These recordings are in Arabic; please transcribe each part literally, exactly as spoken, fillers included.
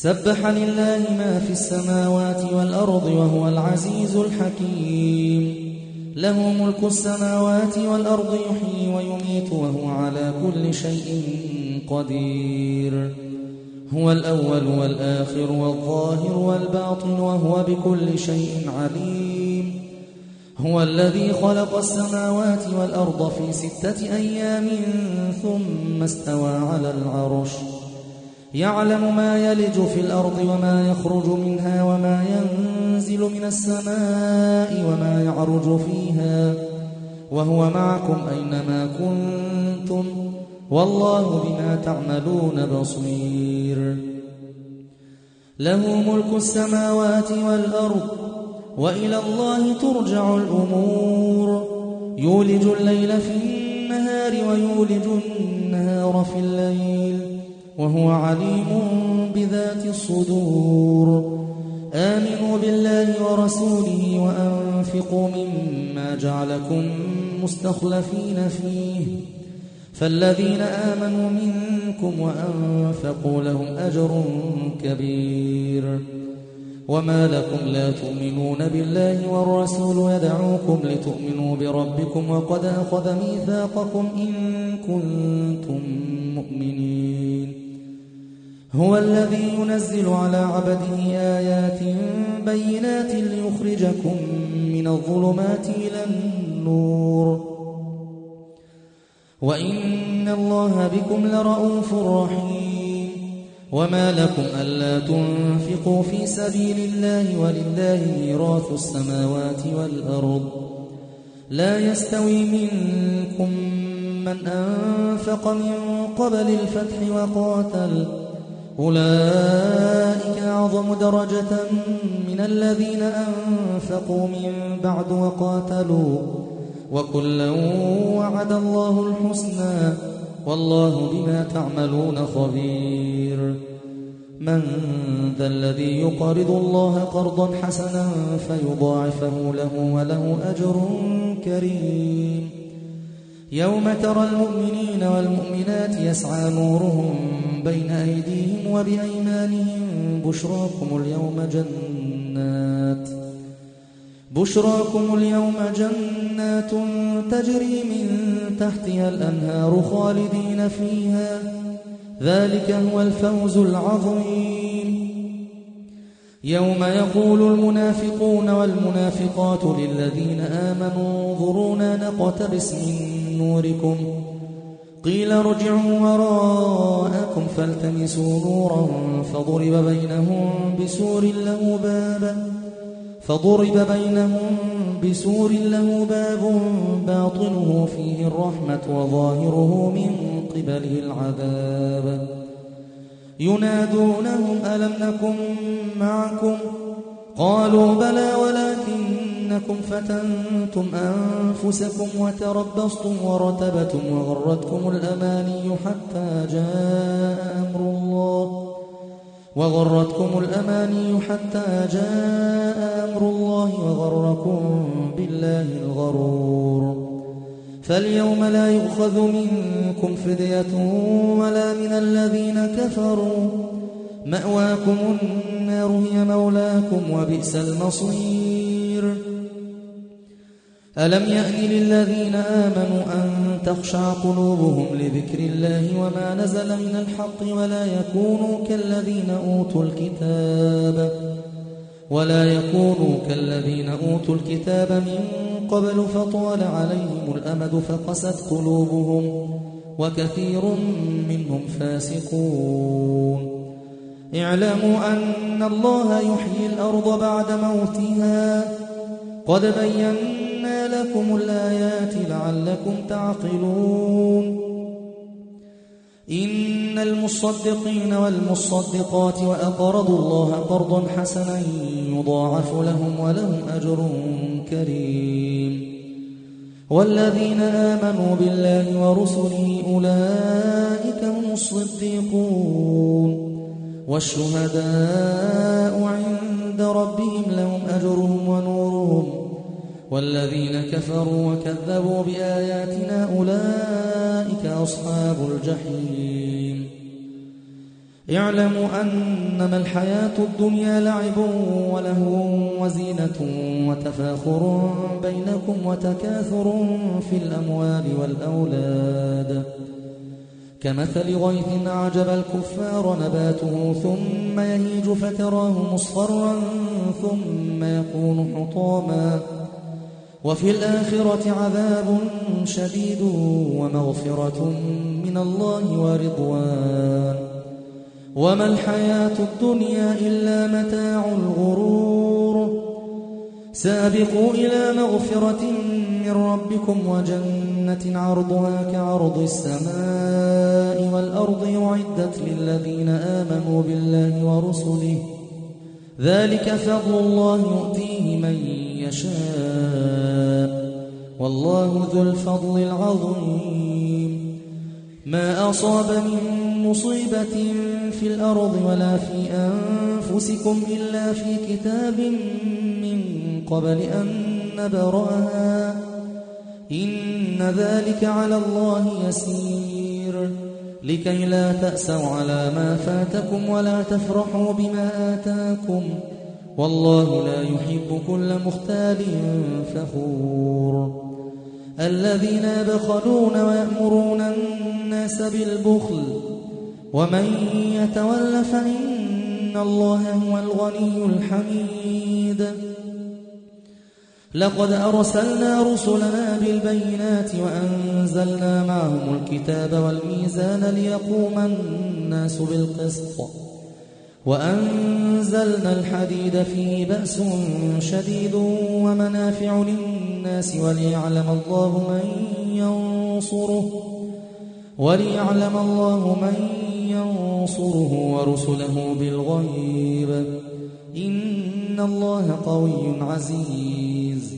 سبح لله ما في السماوات والأرض وهو العزيز الحكيم. له ملك السماوات والأرض يحيي ويميت وهو على كل شيء قدير. هو الأول والآخر والظاهر والباطن وهو بكل شيء عليم. هو الذي خلق السماوات والأرض في ستة أيام ثم استوى على العرش، يعلم ما يلج في الأرض وما يخرج منها وما ينزل من السماء وما يعرج فيها، وهو معكم أينما كنتم والله بما تعملون بصير. له ملك السماوات والأرض وإلى الله ترجع الأمور. يولج الليل في النهار ويولج النهار في الليل وهو عليم بذات الصدور. آمنوا بالله ورسوله وأنفقوا مما جعلكم مستخلفين فيه، فالذين آمنوا منكم وأنفقوا لهم أجر كبير. وما لكم لا تؤمنون بالله والرسول يدعوكم لتؤمنوا بربكم وقد أخذ ميثاقكم إن كنتم مؤمنين. هو الذي ينزل على عبده آيات بينات ليخرجكم من الظلمات إلى النور وإن الله بكم لرؤوف رحيم. وما لكم ألا تنفقوا في سبيل الله ولله ميراث السماوات والأرض. لا يستوي منكم من أنفق من قبل الفتح وقاتل، أولئك أعظم درجة من الذين أنفقوا من بعد وقاتلوا، وكلا وعد الله الحسنى والله بما تعملون خبير. من ذا الذي يقرض الله قرضا حسنا فيضاعفه له وله أجر كريم. يوم ترى المؤمنين والمؤمنات يسعى نورهم بين أيديهم وبأيمانهم بشراكم اليوم جنات بشراكم اليوم جنات تجري من تحتها الأنهار خالدين فيها، ذلك هو الفوز العظيم. يوم يقول المنافقون والمنافقات للذين آمنوا انظرونا نقتبس من نوركم قيل ارجعوا وراءكم فالتمسوا نورا فضرب بينهم بسور له باب فضرب بينهم بسور له باب باطنه فيه الرحمة وظاهره من قبله العذاب. ينادونهم ألم نكن معكم قالوا بلى ولكنكم فتنتم أنفسكم وتربصتم ورتبتم وغرتكم الأماني حتى جاء أمر الله وغرتكم الأماني حتى جاء أمر الله وغركم بالله الغرور. فاليوم لا يؤخذ منكم فدية ولا من الذين كفروا، مأواكم النار هي مولاكم وبئس المصير. ألم يأن للذين آمنوا أن تخشع قلوبهم لذكر الله وما نزل من الحق ولا يكونوا كالذين أوتوا الكتاب ولا يكونوا كالذين أوتوا الكتاب من قبل فطال عليهم الأمد فقست قلوبهم وكثير منهم فاسقون. اعلموا أن الله يحيي الأرض بعد موتها قد بينا لكم الآيات لعلكم تعقلون. إن المصدقين والمصدقات وأقرضوا الله قرضا حسنا يضاعف لهم ولهم أجر كريم. والذين آمنوا بالله ورسله أولئك هم الصديقون والشهداء عند ربهم لهم أجرهم ونورهم. والذين كفروا وكذبوا بآياتنا أولئك أصحاب الجحيم. اعلموا أنما الحياة الدنيا لعب ولهو وزينة وتفاخر بينكم وتكاثر في الأموال والأولاد كمثل غيث أعجب الكفار نباته ثم يهيج فتراه مصفرا ثم يكون حطاما وفي الآخرة عذاب شديد ومغفرة من الله ورضوان وما الحياة الدنيا إلا متاع الغرور سابقوا إلى مغفرة من ربكم وجنة عرضها كعرض السماء والأرض أعدت للذين آمنوا بالله ورسله ذلك فضل الله يؤتيه من يشاء والله ذو الفضل العظيم ما أصاب من مصيبة في الأرض ولا في أنفسكم إلا في كتاب من قبل أن نبرأها إن ذلك على الله يسير لكي لا تأسوا على ما فاتكم ولا تفرحوا بما آتاكم والله لا يحب كل مختال فخور الذين يبخلون ويأمرون الناس بالبخل ومن يتول فإن الله هو الغني الحميد لقد أرسلنا رسلنا بالبينات وأنزلنا معهم الكتاب والميزان ليقوم الناس بالقسط وأنزلنا الحديد فيه بأس شديد ومنافع للناس وليعلم الله من ينصره وليعلم الله من ينصره ورسله بالغيب إن الله قوي عزيز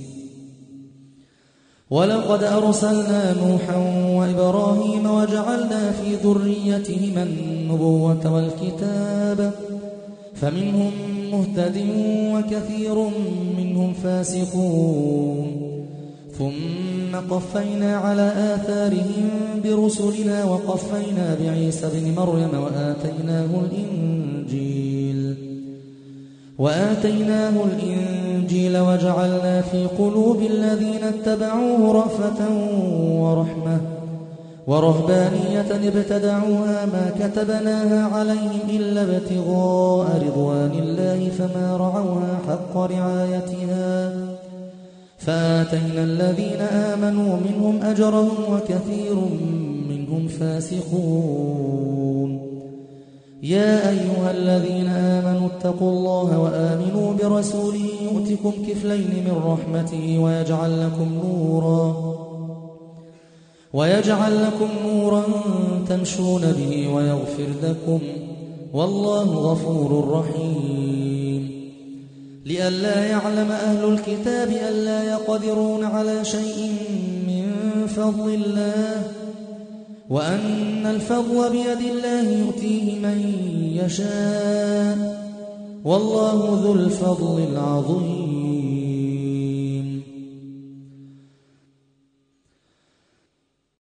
ولقد أرسلنا نوحا وإبراهيم وجعلنا في ذريتهما النبوة والكتاب فمنهم مهتد وكثير منهم فاسقون ثم قفينا على آثارهم برسلنا وقفينا بعيسى بن مريم وآتيناه الإنجيل وآتيناه الإنجيل وجعلنا في قلوب الذين اتبعوه رأفة ورحمة ورهبانية ابتدعوها ما كتبناها عليهم إلا ابتغاء رضوان الله فما رعوها حق رعايتها فآتينا الذين آمنوا منهم أجرهم وكثير منهم فاسقون يا أيها الذين آمنوا اتقوا الله وآمنوا برسوله يؤتكم كفلين من رحمته ويجعل لكم نورا ويجعل لكم نورا تمشون به ويغفر لكم والله غفور رحيم لئلا يعلم أهل الكتاب ألا يقدرون على شيء من فضل الله وأن الفضل بيد الله يؤتيه من يشاء والله ذو الفضل العظيم